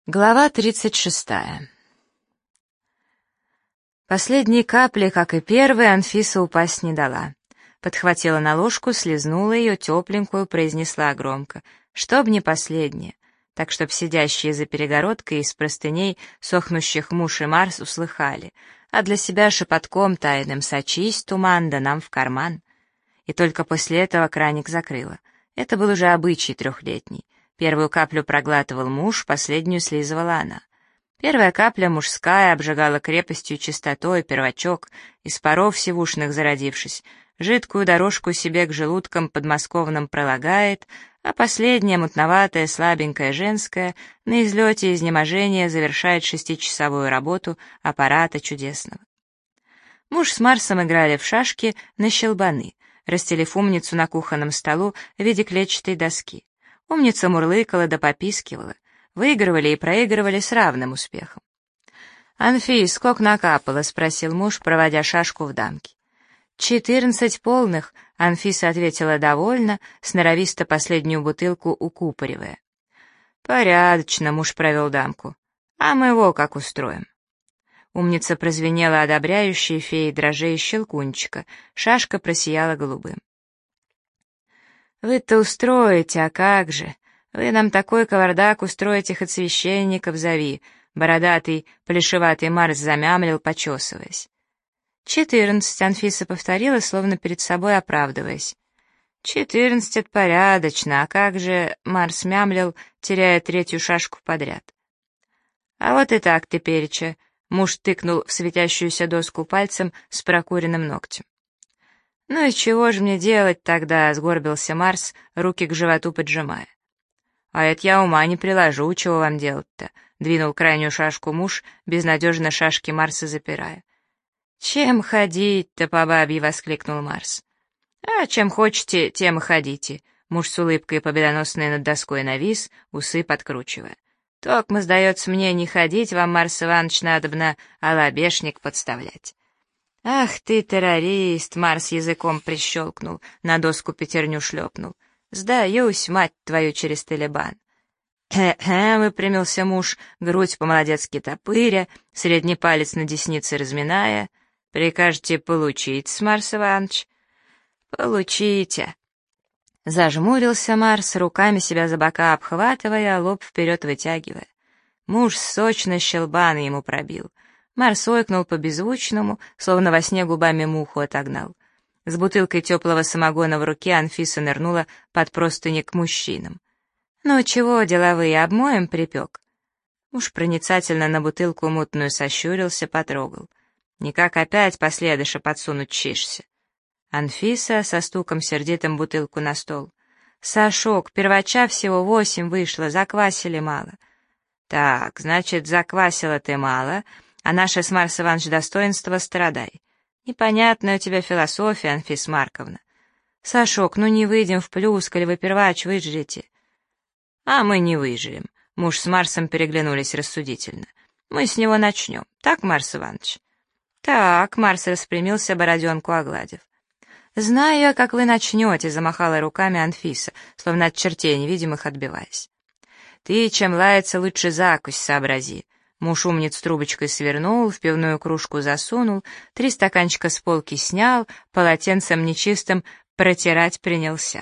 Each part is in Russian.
Глава 36. Последней капли, как и первой, Анфиса упасть не дала. Подхватила на ложку, слезнула ее, тепленькую, произнесла громко, чтоб не последняя, так чтоб сидящие за перегородкой из простыней сохнущих муж и Марс услыхали, а для себя шепотком тайным «Сочись, туман, да нам в карман». И только после этого краник закрыла. Это был уже обычай трехлетний. Первую каплю проглатывал муж, последнюю слизывала она. Первая капля мужская обжигала крепостью и чистотой первачок, из паров сивушных зародившись, жидкую дорожку себе к желудкам подмосковным пролагает, а последняя, мутноватая, слабенькая, женская, на излете изнеможения завершает шестичасовую работу аппарата чудесного. Муж с Марсом играли в шашки на щелбаны, расстелив умницу на кухонном столу в виде клетчатой доски. Умница мурлыкала да попискивала. Выигрывали и проигрывали с равным успехом. «Анфис, сколько накапало?» — спросил муж, проводя шашку в дамки. 14 полных», — Анфиса ответила довольно, сноровисто последнюю бутылку укупоривая. «Порядочно», — муж провел дамку. «А мы его как устроим?» Умница прозвенела одобряющей феей дрожжей и щелкунчика, шашка просияла голубым. «Вы-то устроите, а как же? Вы нам такой кавардак устроите, хоть священников зови», — бородатый, плешиватый Марс замямлил, почесываясь. 14, Анфиса повторила, словно перед собой оправдываясь. 14 — это порядочно, а как же, — Марс мямлил, теряя третью шашку подряд. «А вот и так тепереча», — муж тыкнул в светящуюся доску пальцем с прокуренным ногтем. «Ну и чего же мне делать тогда?» — сгорбился Марс, руки к животу поджимая. «А это я ума не приложу, чего вам делать-то?» — двинул крайнюю шашку муж, безнадежно шашки Марса запирая. «Чем ходить-то, по бабье?» — воскликнул Марс. «А чем хочете, тем и ходите», — муж с улыбкой победоносной над доской навис, усы подкручивая. «Токмо, сдается мне, не ходить вам, Марс Иванович, надобно, а лобешник подставлять». «Ах ты, террорист!» — Марс языком прищелкнул, на доску пятерню шлепнул. «Сдаюсь, мать твою, через Талибан!» «Хе-хе!» — выпрямился муж, грудь по-молодецки топыря, средний палец на деснице разминая. «Прикажете получить, Марс Иванович?» «Получите!» Зажмурился Марс, руками себя за бока обхватывая, а лоб вперед вытягивая. Муж сочно щелбаны ему пробил. Марс ойкнул по-беззвучному, словно во сне губами муху отогнал. С бутылкой теплого самогона в руке Анфиса нырнула под простыни к мужчинам. «Ну чего, деловые, обмоем припек?» Муж проницательно на бутылку мутную сощурился, потрогал. «Никак опять последыша подсунуть чишься». Анфиса со стуком сердитым бутылку на стол. «Сашок, первача всего 8 вышло, заквасили мало». «Так, значит, заквасила ты мало, а наше с Марс Иванович достоинство страдай. Непонятная у тебя философия, Анфис Марковна. Сашок, ну не выйдем в плюс, коли вы первач выжрете». «А мы не выживем», — муж с Марсом переглянулись рассудительно. «Мы с него начнем. Так, Марс Иванович?» «Так», — Марс распрямился, бороденку огладив. «Знаю я, как вы начнете», — замахала руками Анфиса, словно от чертей невидимых отбиваясь. «Ты, чем лаяться, лучше закусь сообрази». Муж умниц трубочкой свернул, в пивную кружку засунул, 3 стаканчика с полки снял, полотенцем нечистым протирать принялся.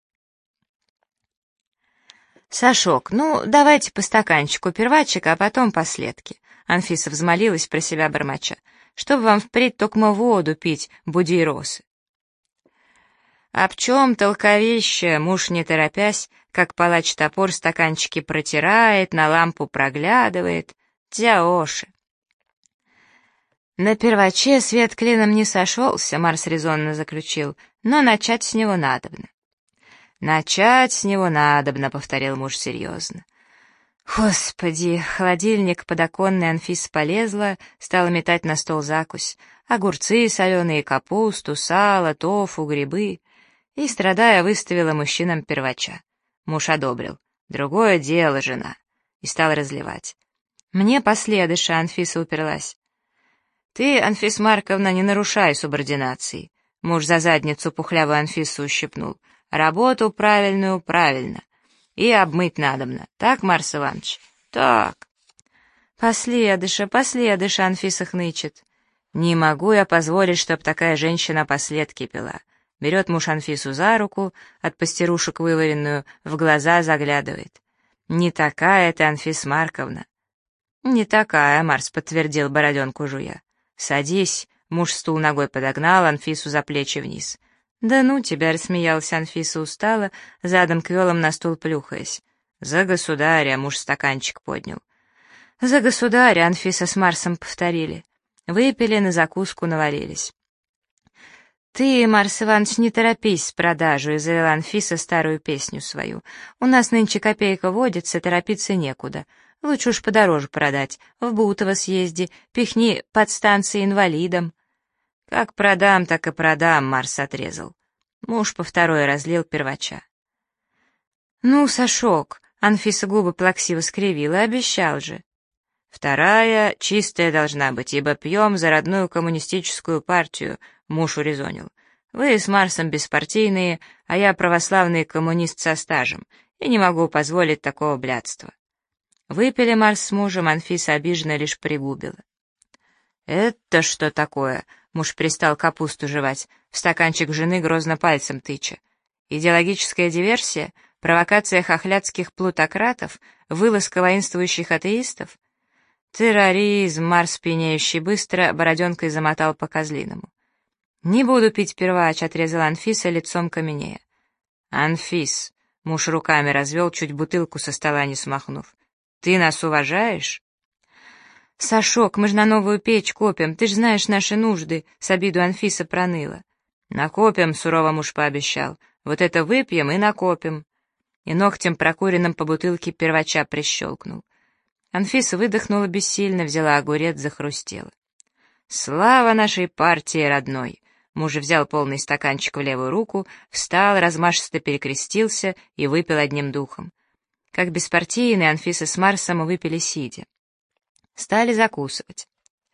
«Сашок, ну, давайте по стаканчику первачика, а потом последки». Анфиса взмолилась про себя бормоча. «Чтобы вам впредь токмо воду пить, буди росы». «Об чем толковище?» — муж, не торопясь, как палач топор, стаканчики протирает, на лампу проглядывает. «Дяоши». «На перваче свет клином не сошелся», — Марс резонно заключил, «но начать с него надобно». «Начать с него надобно», — повторил муж серьезно. «Господи!» — холодильник подоконный Анфиса полезла, стала метать на стол закусь. Огурцы соленые, капусту, сало, тофу, грибы. И, страдая, выставила мужчинам первача. Муж одобрил. «Другое дело, жена». И стал разливать. «Мне последыша», — Анфиса уперлась. «Ты, Анфис Марковна, не нарушай субординации». Муж за задницу пухлявую Анфису ущипнул. «Работу правильную правильно. И обмыть надобно. Так, Марс Иванович?» «Так». Последыша, последыша, Анфиса хнычет. Не могу я позволить, чтоб такая женщина последки пила. Берет муж Анфису за руку, от пастерушек вываренную, в глаза заглядывает. Не такая ты, Анфиса Марковна. Не такая, Марс подтвердил, бороденку жуя. Садись, муж стул ногой подогнал, Анфису за плечи вниз. Да ну тебя, рассмеялась Анфиса устала, задом квелом на стул плюхаясь. За государя, муж стаканчик поднял. За государя, Анфиса с Марсом повторили. Выпили, на закуску навалились. «Ты, Марс Иванович, не торопись с продажей», — завела Анфиса старую песню свою. «У нас нынче копейка водится, торопиться некуда. Лучше уж подороже продать, в Бутово съезди, пихни под станцией инвалидам». «Как продам, так и продам», — Марс отрезал. Муж по второй разлил первача. «Ну, Сашок», — Анфиса губы плаксиво скривила, — обещал же. «Вторая чистая должна быть, ибо пьем за родную коммунистическую партию», — муж урезонил. «Вы с Марсом беспартийные, а я православный коммунист со стажем, и не могу позволить такого блядства». Выпили Марс с мужем, Анфиса обиженно лишь пригубила. «Это что такое?» — муж перестал капусту жевать, в стаканчик жены грозно пальцем тыча. «Идеологическая диверсия? Провокация хохлядских плутократов? Вылазка воинствующих атеистов?» «Терроризм!» — Марс, пьянеющий быстро, бороденкой замотал по козлиному. «Не буду пить первач», — отрезала Анфиса лицом каменея. «Анфис!» — муж руками развел, чуть бутылку со стола не смахнув. «Ты нас уважаешь?» «Сашок, мы ж на новую печь копим, ты ж знаешь наши нужды», — с обиду Анфиса проныла. «Накопим», — сурово муж пообещал. «Вот это выпьем и накопим». И ногтем прокуренным по бутылке первача прищелкнул. Анфиса выдохнула бессильно, взяла огурец, захрустела. «Слава нашей партии родной!» Муж взял полный стаканчик в левую руку, встал, размашисто перекрестился и выпил одним духом. Как беспартийные, Анфиса с Марсом выпили сидя. Стали закусывать.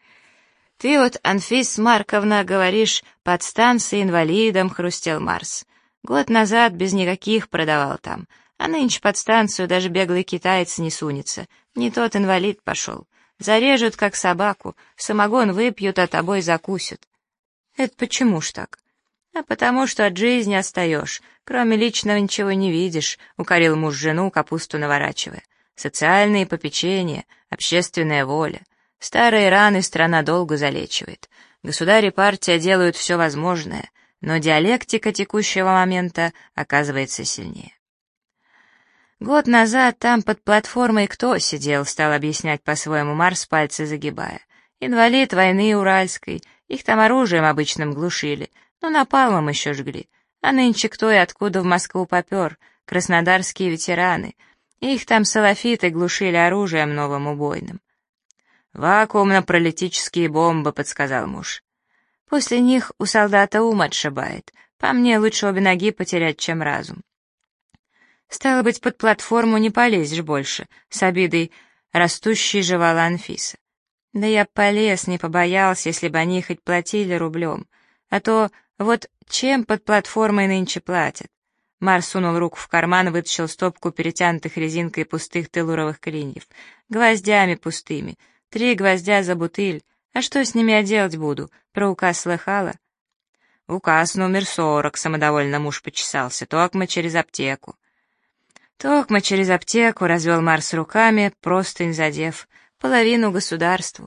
«Ты вот, Анфис Марковна, говоришь, под станцией инвалидам», — хрустел Марс. «Год назад без никаких продавал там, а нынче под станцию даже беглый китаец не сунется. Не тот инвалид пошел. Зарежут, как собаку, самогон выпьют, а тобой закусят». «Это почему ж так?» «А потому что от жизни отстаешь, кроме личного ничего не видишь», — укорил муж жену, капусту наворачивая. «Социальные попечения, общественная воля. Старые раны страна долго залечивает. Государь и партия делают все возможное, но диалектика текущего момента оказывается сильнее». «Год назад там под платформой кто сидел?» — стал объяснять по-своему Марс, пальцы загибая. «Инвалид войны Уральской. Их там оружием обычным глушили, но напалмом еще жгли. А нынче кто и откуда в Москву попер? Краснодарские ветераны. Их там салафиты глушили оружием новым убойным». «Вакуумно-паралитические бомбы», — подсказал муж. «После них у солдата ум отшибает. По мне, лучше обе ноги потерять, чем разум». «Стало быть, под платформу не полезешь больше», — с обидой растущей жевала Анфиса. «Да я полез, не побоялся, если бы они хоть платили рублем. А то вот чем под платформой нынче платят?» Марс сунул руку в карман, вытащил стопку перетянутых резинкой пустых телуровых клиньев. «Гвоздями пустыми. 3 гвоздя за бутыль. А что с ними я делать буду? Про указ слыхала?» «Указ номер 40», — самодовольно муж почесался. «Токмо через аптеку». «Токмо через аптеку», — развел Марс руками, простынь задев, половину государству.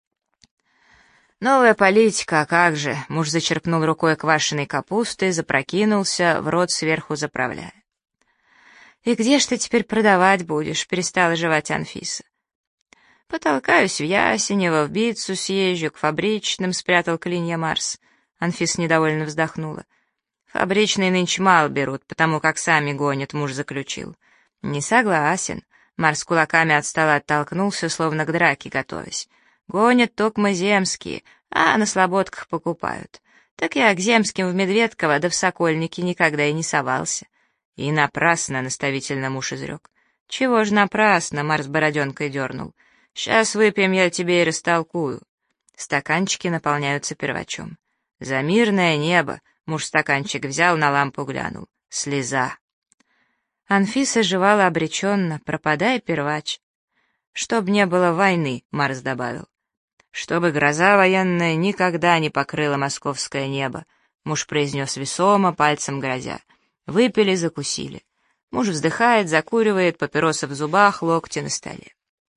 «Новая политика, а как же?» — муж зачерпнул рукой квашеной капусты, запрокинулся, в рот сверху заправляя. «И где ж ты теперь продавать будешь?» — перестала жевать Анфиса. «Потолкаюсь в Ясенево, в Битцу съезжу, к фабричным», — спрятал клинья Марс. Анфиса недовольно вздохнула. «Фабричные нынче мало берут, потому как сами гонят», — муж заключил. «Не согласен». Марс кулаками от стола оттолкнулся, словно к драке готовясь. «Гонят токмо земские, а на слободках покупают. Так я к земским в Медведково да в Сокольники никогда и не совался». «И напрасно», — наставительно муж изрек. «Чего ж напрасно?» — Марс бороденкой дернул. «Сейчас выпьем, я тебе и растолкую». Стаканчики наполняются первачом. «За мирное небо!» — муж стаканчик взял, на лампу глянул. «Слеза!» Анфиса жевала обреченно. «Пропадай, первач!» «Чтоб не было войны», — Марс добавил. «Чтобы гроза военная никогда не покрыла московское небо», — муж произнес весомо, пальцем грозя. Выпили, закусили. Муж вздыхает, закуривает, папиросы в зубах, локти на столе.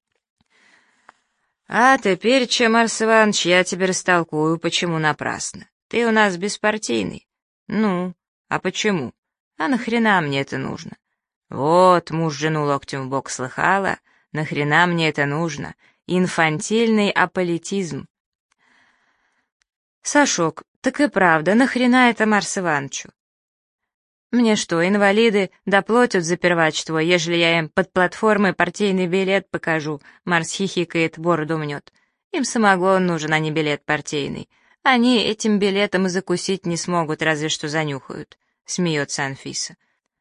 «А теперь, Марс Иванович, я тебе растолкую, почему напрасно. Ты у нас беспартийный». «Ну, а почему? А нахрена мне это нужно?» «Вот», — муж жену локтем в бок, слыхала, «нахрена мне это нужно? Инфантильный аполитизм». «Сашок, так и правда, нахрена это Марс Ивановичу?» «Мне что, инвалиды доплатят за первач твой, ежели я им под платформой партийный билет покажу?» Марс хихикает, бороду мнет. «Им самогон нужен, а не билет партийный. Они этим билетом и закусить не смогут, разве что занюхают», — смеется Анфиса.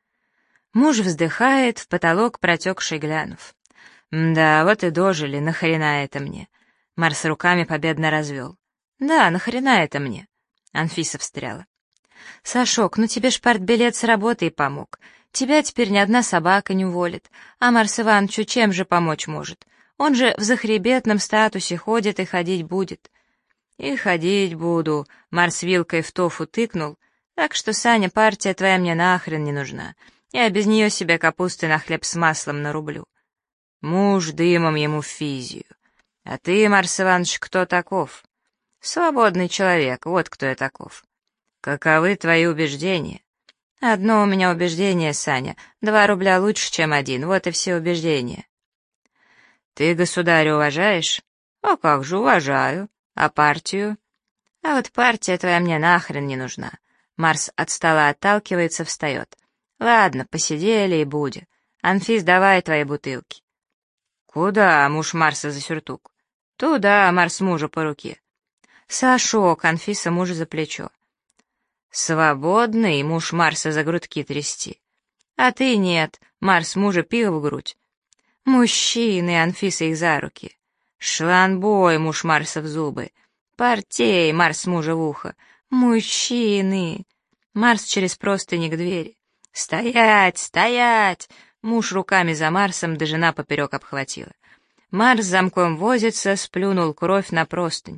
Муж вздыхает, в потолок протекший глянув. «Да, вот и дожили, нахрена это мне?» Марс руками победно развел. «Да, нахрена это мне?» Анфиса встряла. «Сашок, ну тебе ж партбилет с работы и помог. Тебя теперь ни одна собака не уволит. А Марс Ивановичу чем же помочь может? Он же в захребетном статусе ходит и ходить будет». «И ходить буду», — Марс вилкой в тофу тыкнул. «Так что, Саня, партия твоя мне нахрен не нужна. Я без нее себе капусты на хлеб с маслом нарублю». Муж дымом ему в физию. «А ты, Марс Иванович, кто таков?» «Свободный человек, вот кто я таков». «Каковы твои убеждения?» «Одно у меня убеждение, Саня. 2 рубля лучше, чем 1. Вот и все убеждения». «Ты государя уважаешь?» «А как же, уважаю. А партию?» «А вот партия твоя мне нахрен не нужна». Марс от стола отталкивается, встает. «Ладно, посидели и будет. Анфис, давай твои бутылки». «Куда?» — муж Марса за сюртук. «Туда», — Марс мужа по руке. «Сашок», — Анфиса мужа за плечо. «Свободный», — муж Марса за грудки трясти. «А ты нет», — Марс мужа пил в грудь. «Мужчины», — Анфиса их за руки. «Шланбой», — муж Марса в зубы. «Партей», — Марс мужа в ухо. «Мужчины». Марс через простыни к двери. «Стоять! Стоять!» Муж руками за Марсом, да жена поперек обхватила. Марс замком возится, сплюнул кровь на простынь.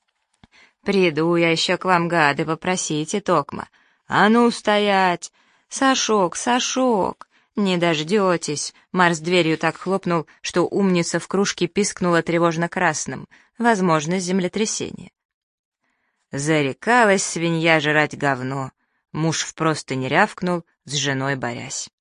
«Приду я еще к вам, гады, попросите токма». «А ну, стоять!» «Сашок, Сашок!» «Не дождетесь!» Марс дверью так хлопнул, что умница в кружке пискнула тревожно красным. Возможно, землетрясение. Зарекалась свинья жрать говно. Муж в простынь рявкнул, с женой борясь.